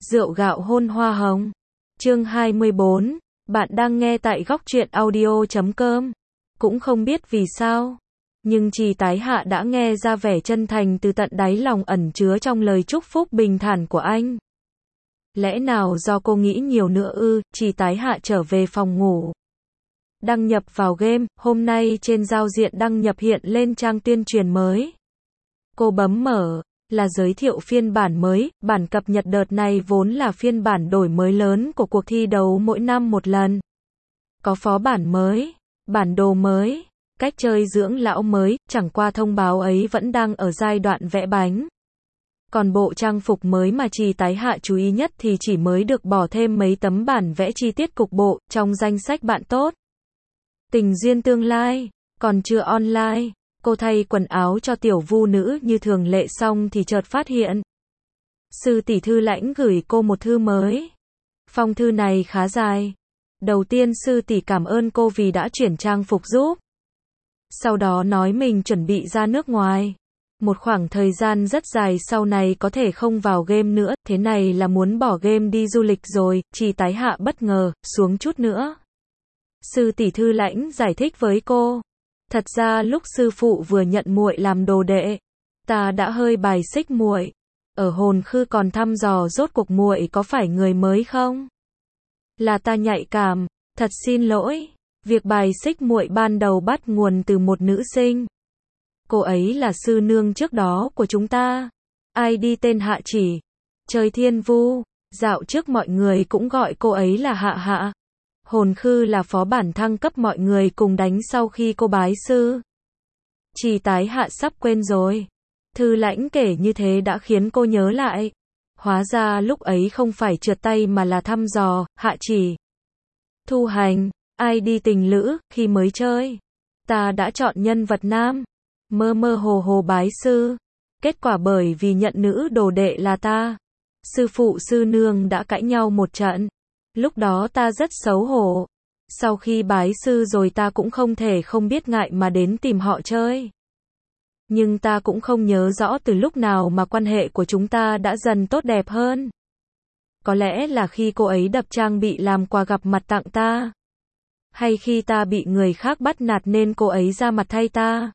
Rượu gạo hôn hoa hồng. Chương 24. Bạn đang nghe tại góc truyện audio.com. Cũng không biết vì sao, nhưng Trì Tái Hạ đã nghe ra vẻ chân thành từ tận đáy lòng ẩn chứa trong lời chúc phúc bình thản của anh. Lẽ nào do cô nghĩ nhiều nữa ư? Trì Tái Hạ trở về phòng ngủ. Đăng nhập vào game, hôm nay trên giao diện đăng nhập hiện lên trang tuyên truyền mới. Cô bấm mở, là giới thiệu phiên bản mới, bản cập nhật đợt này vốn là phiên bản đổi mới lớn của cuộc thi đấu mỗi năm một lần. Có phó bản mới, bản đồ mới, cách chơi dưỡng lão mới, chẳng qua thông báo ấy vẫn đang ở giai đoạn vẽ bánh. Còn bộ trang phục mới mà Trì Tái Hạ chú ý nhất thì chỉ mới được bỏ thêm mấy tấm bản vẽ chi tiết cục bộ trong danh sách bạn tốt. Tình duyên tương lai, còn chưa online. Cô thay quần áo cho tiểu vu nữ như thường lệ xong thì chợt phát hiện sư tỷ Thư Lãnh gửi cô một thư mới. Phong thư này khá dài. Đầu tiên sư tỷ cảm ơn cô vì đã chuyển trang phục giúp. Sau đó nói mình chuẩn bị ra nước ngoài. Một khoảng thời gian rất dài sau này có thể không vào game nữa, thế này là muốn bỏ game đi du lịch rồi. Trì Tái Hạ bất ngờ, xuống chút nữa. Sư tỷ Thư Lãnh giải thích với cô. Thật ra lúc sư phụ vừa nhận muội làm đồ đệ, ta đã hơi bài xích muội. Ở hồn khư còn thăm dò rốt cuộc muội có phải người mới không? Là ta nhạy cảm, thật xin lỗi. Việc bài xích muội ban đầu bắt nguồn từ một nữ sinh. Cô ấy là sư nương trước đó của chúng ta. ID tên Hạ Chỉ. Chơi thiên vu, dạo trước mọi người cũng gọi cô ấy là Hạ Hạ. Hồn khư là phó bản thăng cấp mọi người cùng đánh sau khi cô bái sư. Trì Tái Hạ sắp quên rồi. Thư Lãnh kể như thế đã khiến cô nhớ lại. Hóa ra lúc ấy không phải trượt tay mà là thăm dò. Hạ Chỉ. Thu Hành, ID tình lữ, khi mới chơi. Ta đã chọn nhân vật nam. Mơ mơ hồ hồ bái sư. Kết quả bởi vì nhận nữ đồ đệ là ta. Sư phụ sư nương đã cãi nhau một trận. Lúc đó ta rất xấu hổ. Sau khi bái sư rồi ta cũng không thể không biết ngại mà đến tìm họ chơi. Nhưng ta cũng không nhớ rõ từ lúc nào mà quan hệ của chúng ta đã dần tốt đẹp hơn. Có lẽ là khi cô ấy đập trang bị làm quà gặp mặt tặng ta. Hay khi ta bị người khác bắt nạt nên cô ấy ra mặt thay ta.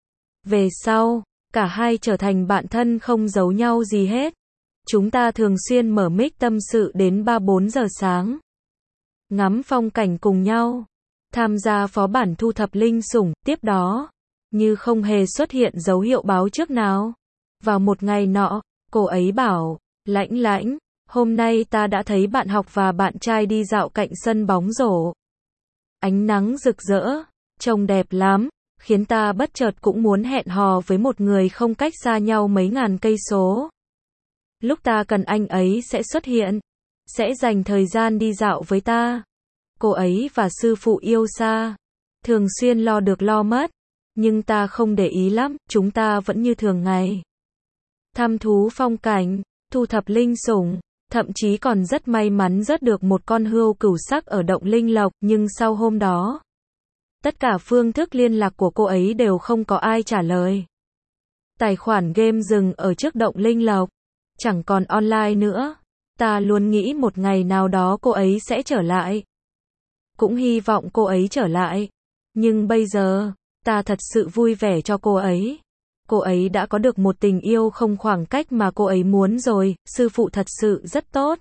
Về sau, cả hai trở thành bạn thân không giấu nhau gì hết. Chúng ta thường xuyên mở mic tâm sự đến 3-4 giờ sáng. Ngắm phong cảnh cùng nhau. Tham gia phó bản thu thập linh sủng, tiếp đó. Như không hề xuất hiện dấu hiệu báo trước nào. Vào một ngày nọ, cô ấy bảo, Lãnh Lãnh, hôm nay ta đã thấy bạn học và bạn trai đi dạo cạnh sân bóng rổ. Ánh nắng rực rỡ, trông đẹp lắm, khiến ta bất chợt cũng muốn hẹn hò với một người không cách xa nhau mấy ngàn cây số. Lúc ta cần anh ấy sẽ xuất hiện, sẽ dành thời gian đi dạo với ta. Cô ấy và sư phụ yêu xa, thường xuyên lo được lo mất, nhưng ta không để ý lắm, chúng ta vẫn như thường ngày. Thăm thú phong cảnh, thu thập linh sủng, thậm chí còn rất may mắn rớt được một con hươu cửu sắc ở động linh lộc, nhưng sau hôm đó, tất cả phương thức liên lạc của cô ấy đều không có ai trả lời. Tài khoản game dừng ở trước động linh lộc. Chẳng còn online nữa. Ta luôn nghĩ một ngày nào đó cô ấy sẽ trở lại. Cũng hy vọng cô ấy trở lại. Nhưng bây giờ, ta thật sự vui vẻ cho cô ấy. Cô ấy đã có được một tình yêu không khoảng cách mà cô ấy muốn rồi. Sư phụ thật sự rất tốt.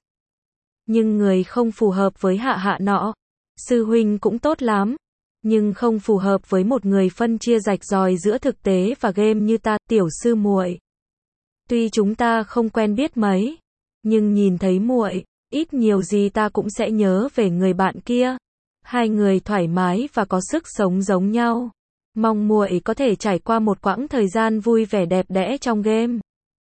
Nhưng người không phù hợp với Hạ Hạ nọ. Sư huynh cũng tốt lắm. Nhưng không phù hợp với một người phân chia rạch ròi giữa thực tế và game như ta, tiểu sư muội. Tuy chúng ta không quen biết mấy, nhưng nhìn thấy muội, ít nhiều gì ta cũng sẽ nhớ về người bạn kia. Hai người thoải mái và có sức sống giống nhau. Mong muội có thể trải qua một quãng thời gian vui vẻ đẹp đẽ trong game.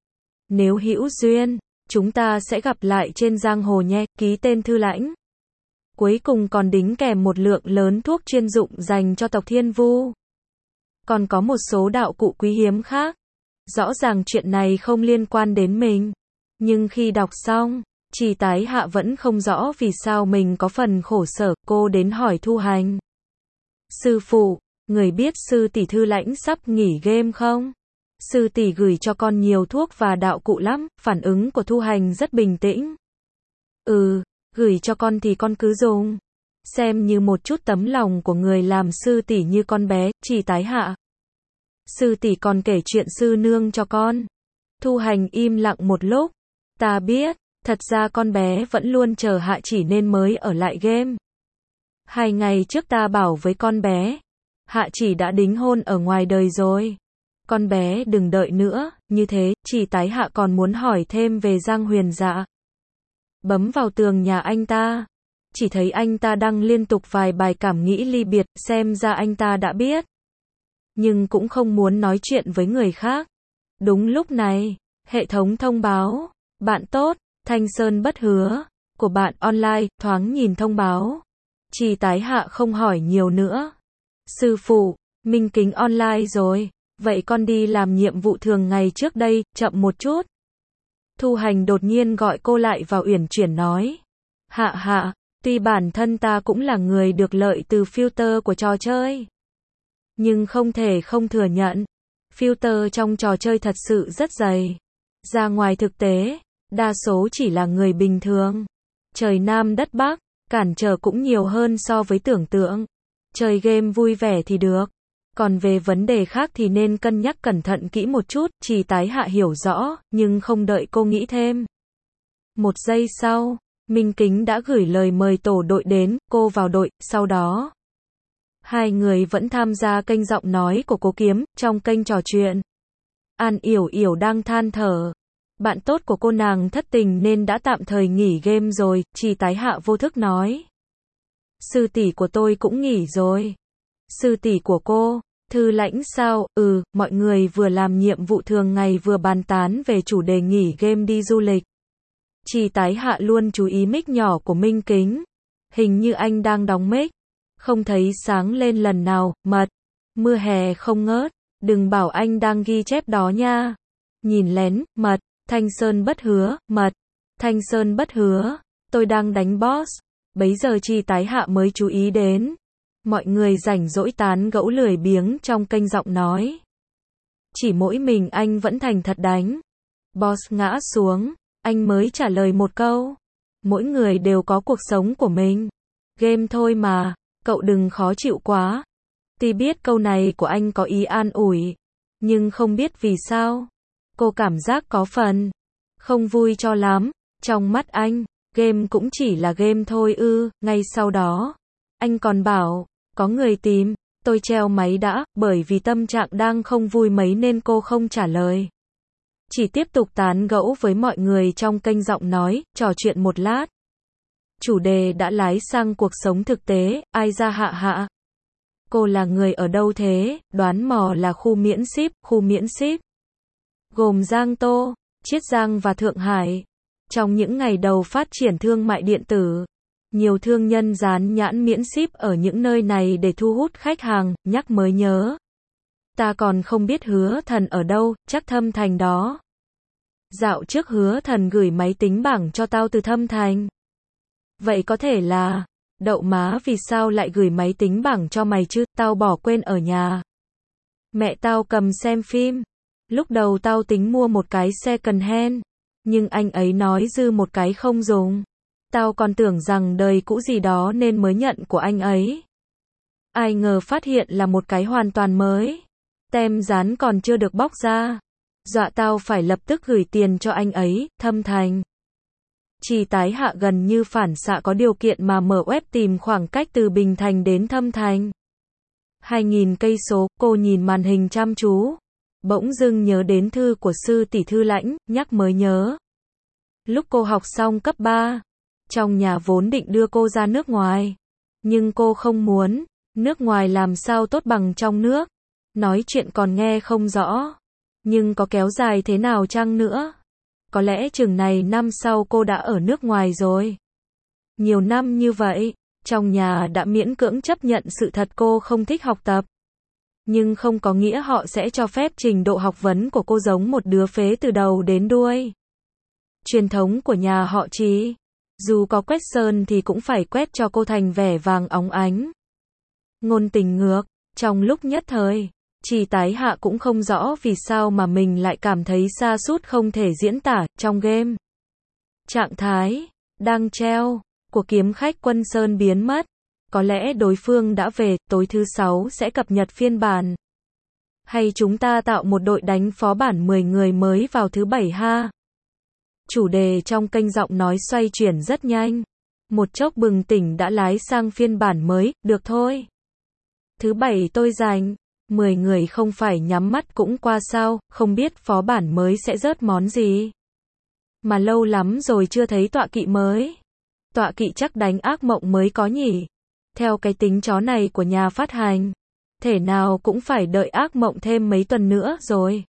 Nếu hữu duyên, chúng ta sẽ gặp lại trên giang hồ nhé, ký tên Thư Lãnh. Cuối cùng còn đính kèm một lượng lớn thuốc chuyên dụng dành cho tộc Thiên Vu. Còn có một số đạo cụ quý hiếm khác. Rõ ràng chuyện này không liên quan đến mình. Nhưng khi đọc xong, Trì Tái Hạ vẫn không rõ vì sao mình có phần khổ sở. Cô đến hỏi Thu Hành. Sư phụ, người biết sư tỷ Thư Lãnh sắp nghỉ game không? Sư tỷ gửi cho con nhiều thuốc và đạo cụ lắm. Phản ứng của Thu Hành rất bình tĩnh. Gửi cho con thì con cứ dùng. Xem như một chút tấm lòng của người làm sư tỷ như con bé, Trì Tái Hạ. Sư tỷ còn kể chuyện sư nương cho con. Thu Hành im lặng một lúc. Ta biết, thật ra con bé vẫn luôn chờ Hạ Chỉ nên mới ở lại game. 2 ngày trước ta bảo với con bé, Hạ Chỉ đã đính hôn ở ngoài đời rồi. Con bé đừng đợi nữa, như thế, Trì Tái Hạ còn muốn hỏi thêm về Giang Huyền Dạ. Bấm vào tường nhà anh ta. Chỉ thấy anh ta đăng liên tục vài bài cảm nghĩ ly biệt, xem ra anh ta đã biết. Nhưng cũng không muốn nói chuyện với người khác. Đúng lúc này, hệ thống thông báo, bạn tốt, Thanh Sơn Bất Hứa, của bạn online, thoáng nhìn thông báo. Trì Tái Hạ không hỏi nhiều nữa. Sư phụ, Minh Kính online rồi, vậy con đi làm nhiệm vụ thường ngày trước đây, chậm một chút. Thu Hành đột nhiên gọi cô lại vào uyển chuyển nói. Hạ, tuy bản thân ta cũng là người được lợi từ filter của trò chơi. Nhưng không thể không thừa nhận, filter trong trò chơi thật sự rất dày. Ra ngoài thực tế, đa số chỉ là người bình thường. Trời Nam đất Bắc, cản trở cũng nhiều hơn so với tưởng tượng. Chơi game vui vẻ thì được. Còn về vấn đề khác thì nên cân nhắc cẩn thận kỹ một chút, Trì Tái Hạ hiểu rõ, nhưng không đợi cô nghĩ thêm. 1 giây sau, Minh Kính đã gửi lời mời tổ đội đến, cô vào đội, sau đó. 2 người vẫn tham gia kênh giọng nói của Cố Kiếm, trong kênh trò chuyện. An Yểu Yểu đang than thở. Bạn tốt của cô nàng thất tình nên đã tạm thời nghỉ game rồi, Trì Tái Hạ vô thức nói. Sư tỷ của tôi cũng nghỉ rồi. Sư tỷ của cô, Thư Lãnh sao? Mọi người vừa làm nhiệm vụ thường ngày vừa bàn tán về chủ đề nghỉ game đi du lịch. Trì Tái Hạ luôn chú ý mic nhỏ của Minh Kính. Hình như anh đang đóng mic. Không thấy sáng lên lần nào, mật. Mưa hè không ngớt. Đừng bảo anh đang ghi chép đó nha. Nhìn lén, mật. Thanh Sơn Bất Hứa, mật. Thanh Sơn Bất Hứa. Tôi đang đánh boss. Bấy giờ Trì Tái Hạ mới chú ý đến. Mọi người rảnh rỗi tán gẫu lười biếng trong kênh giọng nói. Chỉ mỗi mình anh vẫn thành thật đánh. Boss ngã xuống, anh mới trả lời một câu. Mỗi người đều có cuộc sống của mình. Game thôi mà, cậu đừng khó chịu quá. Tuy biết câu này của anh có ý an ủi, nhưng không biết vì sao. Cô cảm giác có phần không vui cho lắm. Trong mắt anh, game cũng chỉ là game thôi ngay sau đó. Anh còn bảo, có người tìm, tôi treo máy đã, bởi vì tâm trạng đang không vui mấy nên cô không trả lời. Chỉ tiếp tục tán gẫu với mọi người trong kênh giọng nói, trò chuyện một lát. Chủ đề đã lái sang cuộc sống thực tế, ai ra Hạ. Cô là người ở đâu thế? Đoán mò là khu miễn ship. Gồm Giang Tô, Chiết Giang và Thượng Hải. Trong những ngày đầu phát triển thương mại điện tử, nhiều thương nhân dán nhãn miễn ship ở những nơi này để thu hút khách hàng, nhắc mới nhớ. Ta còn không biết Hứa Thần ở đâu, chắc Thâm Thành đó. Dạo trước Hứa Thần gửi máy tính bảng cho tao từ Thâm Thành. Vậy có thể là, đậu má vì sao lại gửi máy tính bảng cho mày chứ, tao bỏ quên ở nhà. Mẹ tao cầm xem phim. Lúc đầu tao tính mua một cái second hand, nhưng anh ấy nói dư một cái không dùng. Tao còn tưởng rằng đời cũ gì đó nên mới nhận của anh ấy. Ai ngờ phát hiện là một cái hoàn toàn mới. Tem dán còn chưa được bóc ra. Dọa tao phải lập tức gửi tiền cho anh ấy, Thâm Thành. Trì Tái Hạ gần như phản xạ có điều kiện mà mở web tìm khoảng cách từ Bình Thành đến Thâm Thành. 2000 cây số, cô nhìn màn hình chăm chú. Bỗng dưng nhớ đến thư của sư tỷ Thư Lãnh, nhắc mới nhớ. Lúc cô học xong cấp 3, trong nhà vốn định đưa cô ra nước ngoài. Nhưng cô không muốn, nước ngoài làm sao tốt bằng trong nước. Nói chuyện còn nghe không rõ. Nhưng có kéo dài thế nào chăng nữa? Có lẽ chừng này năm sau cô đã ở nước ngoài rồi. Nhiều năm như vậy, trong nhà đã miễn cưỡng chấp nhận sự thật cô không thích học tập. Nhưng không có nghĩa họ sẽ cho phép trình độ học vấn của cô giống một đứa phế từ đầu đến đuôi. Truyền thống của nhà họ Trì, dù có quét sơn thì cũng phải quét cho cô thành vẻ vàng óng ánh. Ngôn tình ngược, trong lúc nhất thời, Trì Tái Hạ cũng không rõ vì sao mà mình lại cảm thấy sa sút không thể diễn tả trong game. Trạng thái đang treo, của kiếm khách Quân Sơn biến mất. Có lẽ đối phương đã về, tối thứ 6 sẽ cập nhật phiên bản. Hay chúng ta tạo một đội đánh phó bản 10 người mới vào thứ 7 ha? Chủ đề trong kênh giọng nói xoay chuyển rất nhanh. Một chốc bừng tỉnh đã lái sang phiên bản mới, được thôi. Thứ 7 tôi rảnh. 10 người không phải nhắm mắt cũng qua sao, không biết phó bản mới sẽ rớt món gì. Mà lâu lắm rồi chưa thấy tọa kỵ mới. Tọa kỵ chắc đánh ác mộng mới có nhỉ. Theo cái tính chó này của nhà phát hành, thể nào cũng phải đợi ác mộng thêm mấy tuần nữa rồi.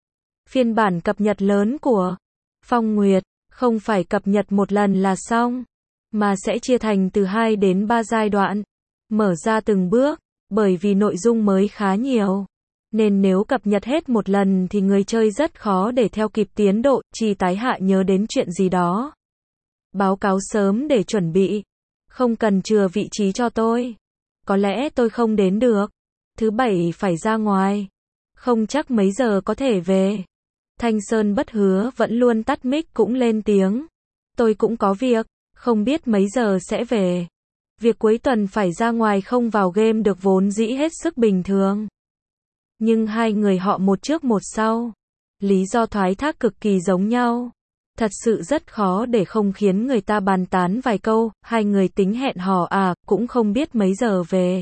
Phiên bản cập nhật lớn của Phong Nguyệt, không phải cập nhật một lần là xong, mà sẽ chia thành từ 2 đến 3 giai đoạn, mở ra từng bước, bởi vì nội dung mới khá nhiều. Nên nếu cập nhật hết một lần thì người chơi rất khó để theo kịp tiến độ, Trì Tái Hạ nhớ đến chuyện gì đó. Báo cáo sớm để chuẩn bị. Không cần chừa vị trí cho tôi. Có lẽ tôi không đến được. Thứ 7 phải ra ngoài. Không chắc mấy giờ có thể về. Thanh Sơn Bất Hứa vẫn luôn tắt mic cũng lên tiếng. Tôi cũng có việc, không biết mấy giờ sẽ về. Việc cuối tuần phải ra ngoài không vào game được vốn dĩ hết sức bình thường. Nhưng hai người họ một trước một sau. Lý do thoái thác cực kỳ giống nhau. Thật sự rất khó để không khiến người ta bàn tán vài câu, hai người tính hẹn hò à, cũng không biết mấy giờ về.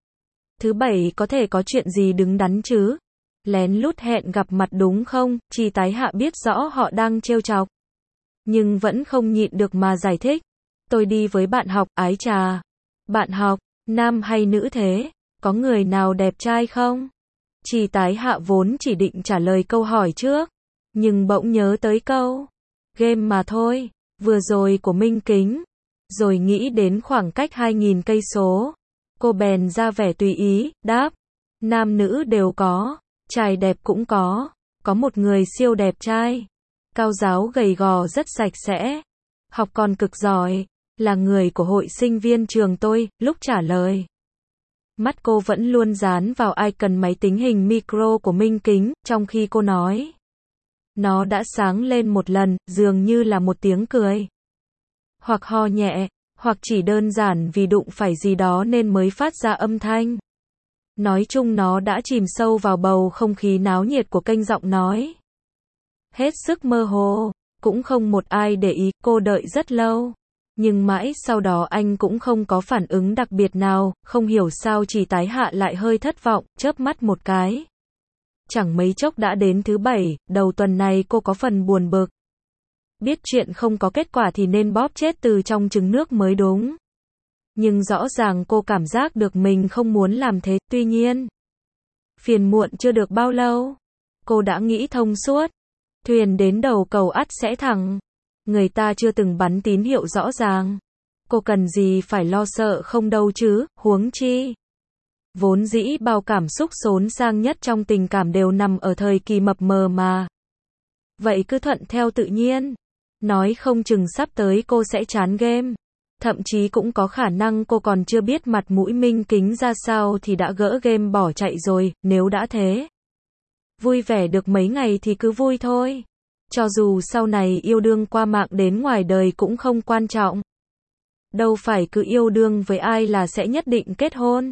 Thứ 7 có thể có chuyện gì đứng đắn chứ? Lén lút hẹn gặp mặt đúng không? Trì Tái Hạ biết rõ họ đang trêu chọc. Nhưng vẫn không nhịn được mà giải thích. Tôi đi với bạn học, ái chà. Bạn học, nam hay nữ thế? Có người nào đẹp trai không? Trì Tái Hạ vốn chỉ định trả lời câu hỏi trước. Nhưng bỗng nhớ tới câu game mà thôi, vừa rồi của Minh Kính. Rồi nghĩ đến khoảng cách 2.000 cây số. Cô bèn ra vẻ tùy ý, đáp. Nam nữ đều có, trai đẹp cũng có. Có một người siêu đẹp trai. Cao giáo gầy gò rất sạch sẽ. Học còn cực giỏi. Là người của hội sinh viên trường tôi, lúc trả lời. Mắt cô vẫn luôn dán vào icon máy tính hình micro của Minh Kính, trong khi cô nói. Nó đã sáng lên một lần, dường như là một tiếng cười. Hoặc ho nhẹ, hoặc chỉ đơn giản vì đụng phải gì đó nên mới phát ra âm thanh. Nói chung nó đã chìm sâu vào bầu không khí náo nhiệt của kênh giọng nói. Hết sức mơ hồ, cũng không một ai để ý, cô đợi rất lâu. Nhưng mãi sau đó anh cũng không có phản ứng đặc biệt nào, không hiểu sao Trì Tái Hạ lại hơi thất vọng, chớp mắt một cái. Chẳng mấy chốc đã đến thứ 7, đầu tuần này cô có phần buồn bực. Biết chuyện không có kết quả thì nên bóp chết từ trong trứng nước mới đúng. Nhưng rõ ràng cô cảm giác được mình không muốn làm thế, tuy nhiên. Phiền muộn chưa được bao lâu. Cô đã nghĩ thông suốt. Thuyền đến đầu cầu ắt sẽ thẳng. Người ta chưa từng bắn tín hiệu rõ ràng. Cô cần gì phải lo sợ không đâu chứ, huống chi. Vốn dĩ bao cảm xúc xốn sang nhất trong tình cảm đều nằm ở thời kỳ mập mờ mà. Vậy cứ thuận theo tự nhiên. Nói không chừng sắp tới cô sẽ chán game. Thậm chí cũng có khả năng cô còn chưa biết mặt mũi Minh Kính ra sao thì đã gỡ game bỏ chạy rồi, nếu đã thế. Vui vẻ được mấy ngày thì cứ vui thôi. Cho dù sau này yêu đương qua mạng đến ngoài đời cũng không quan trọng. Đâu phải cứ yêu đương với ai là sẽ nhất định kết hôn.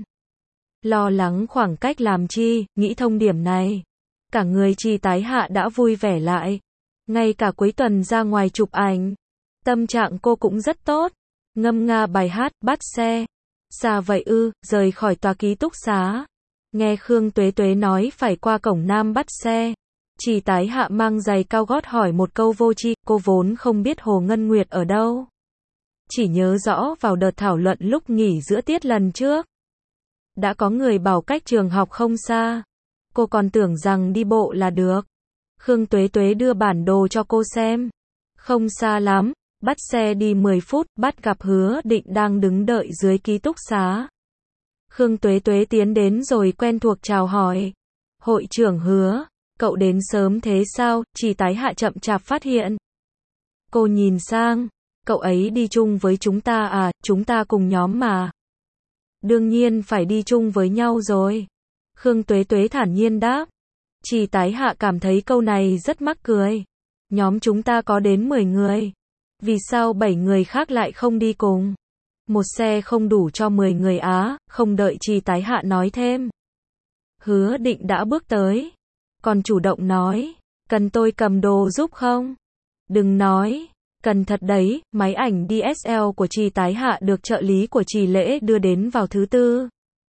Lo lắng khoảng cách làm chi, nghĩ thông điểm này. Cả người Trì Tái Hạ đã vui vẻ lại. Ngay cả cuối tuần ra ngoài chụp ảnh. Tâm trạng cô cũng rất tốt. Ngâm nga bài hát, bắt xe. Xa vậy ư, rời khỏi tòa ký túc xá. Nghe Khương Tuế Tuế nói phải qua cổng Nam bắt xe. Trì Tái Hạ mang giày cao gót hỏi một câu vô tri, cô vốn không biết Hồ Ngân Nguyệt ở đâu. Chỉ nhớ rõ vào đợt thảo luận lúc nghỉ giữa tiết lần trước. Đã có người bảo cách trường học không xa. Cô còn tưởng rằng đi bộ là được. Khương Tuế Tuế đưa bản đồ cho cô xem. Không xa lắm, bắt xe đi 10 phút, bắt gặp Hứa Định đang đứng đợi dưới ký túc xá. Khương Tuế Tuế tiến đến rồi quen thuộc chào hỏi. Hội trưởng Hứa, cậu đến sớm thế sao? Trì Tái Hạ chậm chạp phát hiện. Cô nhìn sang, cậu ấy đi chung với chúng ta à, chúng ta cùng nhóm mà. Đương nhiên phải đi chung với nhau rồi. Khương Tuế Tuế thản nhiên đáp. Trì Tái Hạ cảm thấy câu này rất mắc cười. Nhóm chúng ta có đến 10 người. Vì sao 7 người khác lại không đi cùng? Một xe không đủ cho 10 người á, không đợi Trì Tái Hạ nói thêm. Hứa Định đã bước tới, còn chủ động nói, cần tôi cầm đồ giúp không? Đừng nói, cần thật đấy, máy ảnh DSL của Trì Tái Hạ được trợ lý của Trì Lễ đưa đến vào thứ tư.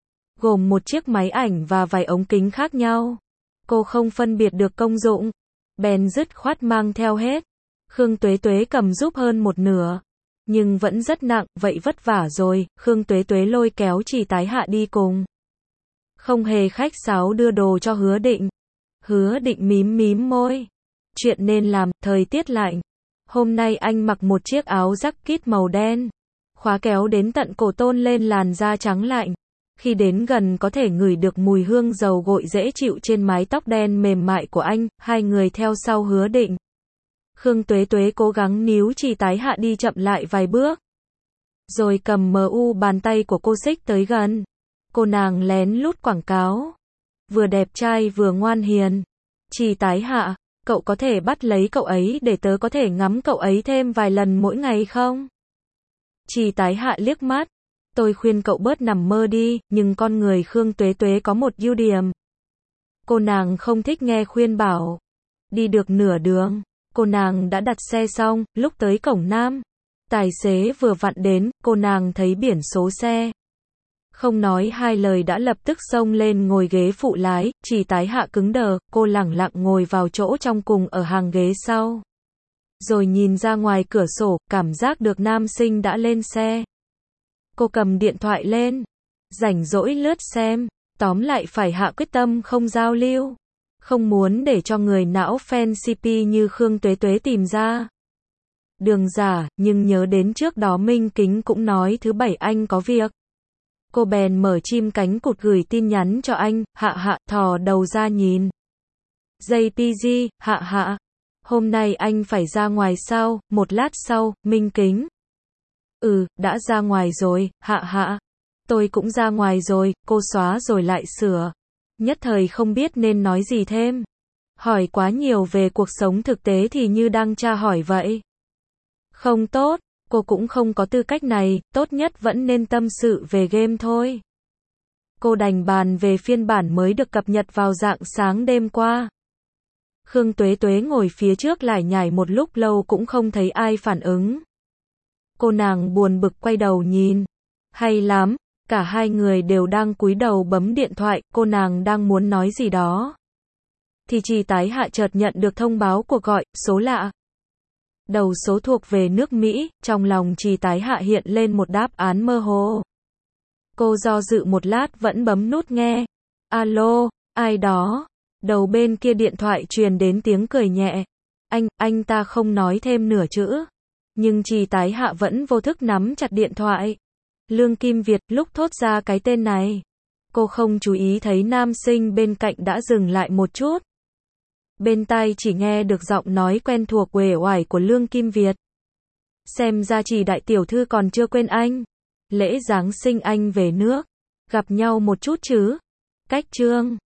Gồm một chiếc máy ảnh và vài ống kính khác nhau. Cô không phân biệt được công dụng, bèn dứt khoát mang theo hết. Khương Tuế Tuế cầm giúp hơn một nửa, nhưng vẫn rất nặng, vậy vất vả rồi, Khương Tuế Tuế lôi kéo Trì Tái Hạ đi cùng. Không hề khách sáo đưa đồ cho Hứa Định. Hứa Định mím mím môi. Chuyện nên làm, thời tiết lạnh. Hôm nay anh mặc một chiếc áo jacket màu đen. Khóa kéo đến tận cổ tôn lên làn da trắng lạnh. Khi đến gần có thể ngửi được mùi hương dầu gội dễ chịu trên mái tóc đen mềm mại của anh, hai người theo sau Hứa Định. Khương Tuế Tuế cố gắng níu Trì Tái Hạ đi chậm lại vài bước. Rồi cầm bàn tay của cô xích tới gần. Cô nàng lén lút quảng cáo. Vừa đẹp trai vừa ngoan hiền. Trì Tái Hạ, cậu có thể bắt lấy cậu ấy để tớ có thể ngắm cậu ấy thêm vài lần mỗi ngày không? Trì Tái Hạ liếc mắt. Tôi khuyên cậu bớt nằm mơ đi, nhưng con người Khương Tuế Tuế có một ưu điểm. Cô nàng không thích nghe khuyên bảo. Đi được nửa đường, cô nàng đã đặt xe xong, lúc tới cổng Nam. Tài xế vừa vặn đến, cô nàng thấy biển số xe. Không nói hai lời đã lập tức xông lên ngồi ghế phụ lái, Trì Tái Hạ cứng đờ, cô lẳng lặng ngồi vào chỗ trong cùng ở hàng ghế sau. Rồi nhìn ra ngoài cửa sổ, cảm giác được nam sinh đã lên xe. Cô cầm điện thoại lên, rảnh rỗi lướt xem, tóm lại phải hạ quyết tâm không giao lưu. Không muốn để cho người não fan CP như Khương Tuế Tuế tìm ra. Đường giả, nhưng nhớ đến trước đó Minh Kính cũng nói thứ bảy anh có việc. Cô bèn mở chim cánh cụt gửi tin nhắn cho anh, hạ, thò đầu ra nhìn. JPG, hạ, hôm nay anh phải ra ngoài sao? Một lát sau, Minh Kính. Đã ra ngoài rồi, hạ. Tôi cũng ra ngoài rồi, cô xóa rồi lại sửa. Nhất thời không biết nên nói gì thêm. Hỏi quá nhiều về cuộc sống thực tế thì như đang tra hỏi vậy. Không tốt, cô cũng không có tư cách này, tốt nhất vẫn nên tâm sự về game thôi. Cô đành bàn về phiên bản mới được cập nhật vào rạng sáng đêm qua. Khương Tuế Tuế ngồi phía trước lải nhải một lúc lâu cũng không thấy ai phản ứng. Cô nàng buồn bực quay đầu nhìn. Hay lắm, cả hai người đều đang cúi đầu bấm điện thoại, cô nàng đang muốn nói gì đó. Thì Trì Tái Hạ chợt nhận được thông báo cuộc gọi, số lạ. Đầu số thuộc về nước Mỹ, trong lòng Trì Tái Hạ hiện lên một đáp án mơ hồ. Cô do dự một lát vẫn bấm nút nghe. Alo, ai đó? Đầu bên kia điện thoại truyền đến tiếng cười nhẹ. Anh ta không nói thêm nửa chữ. Nhưng Trì Tái Hạ vẫn vô thức nắm chặt điện thoại. Lương Kim Việt, lúc thốt ra cái tên này. Cô không chú ý thấy nam sinh bên cạnh đã dừng lại một chút. Bên tai chỉ nghe được giọng nói quen thuộc uể oải của Lương Kim Việt. Xem ra Trì đại tiểu thư còn chưa quên anh. Lễ Giáng sinh anh về nước. Gặp nhau một chút chứ. Cách chương.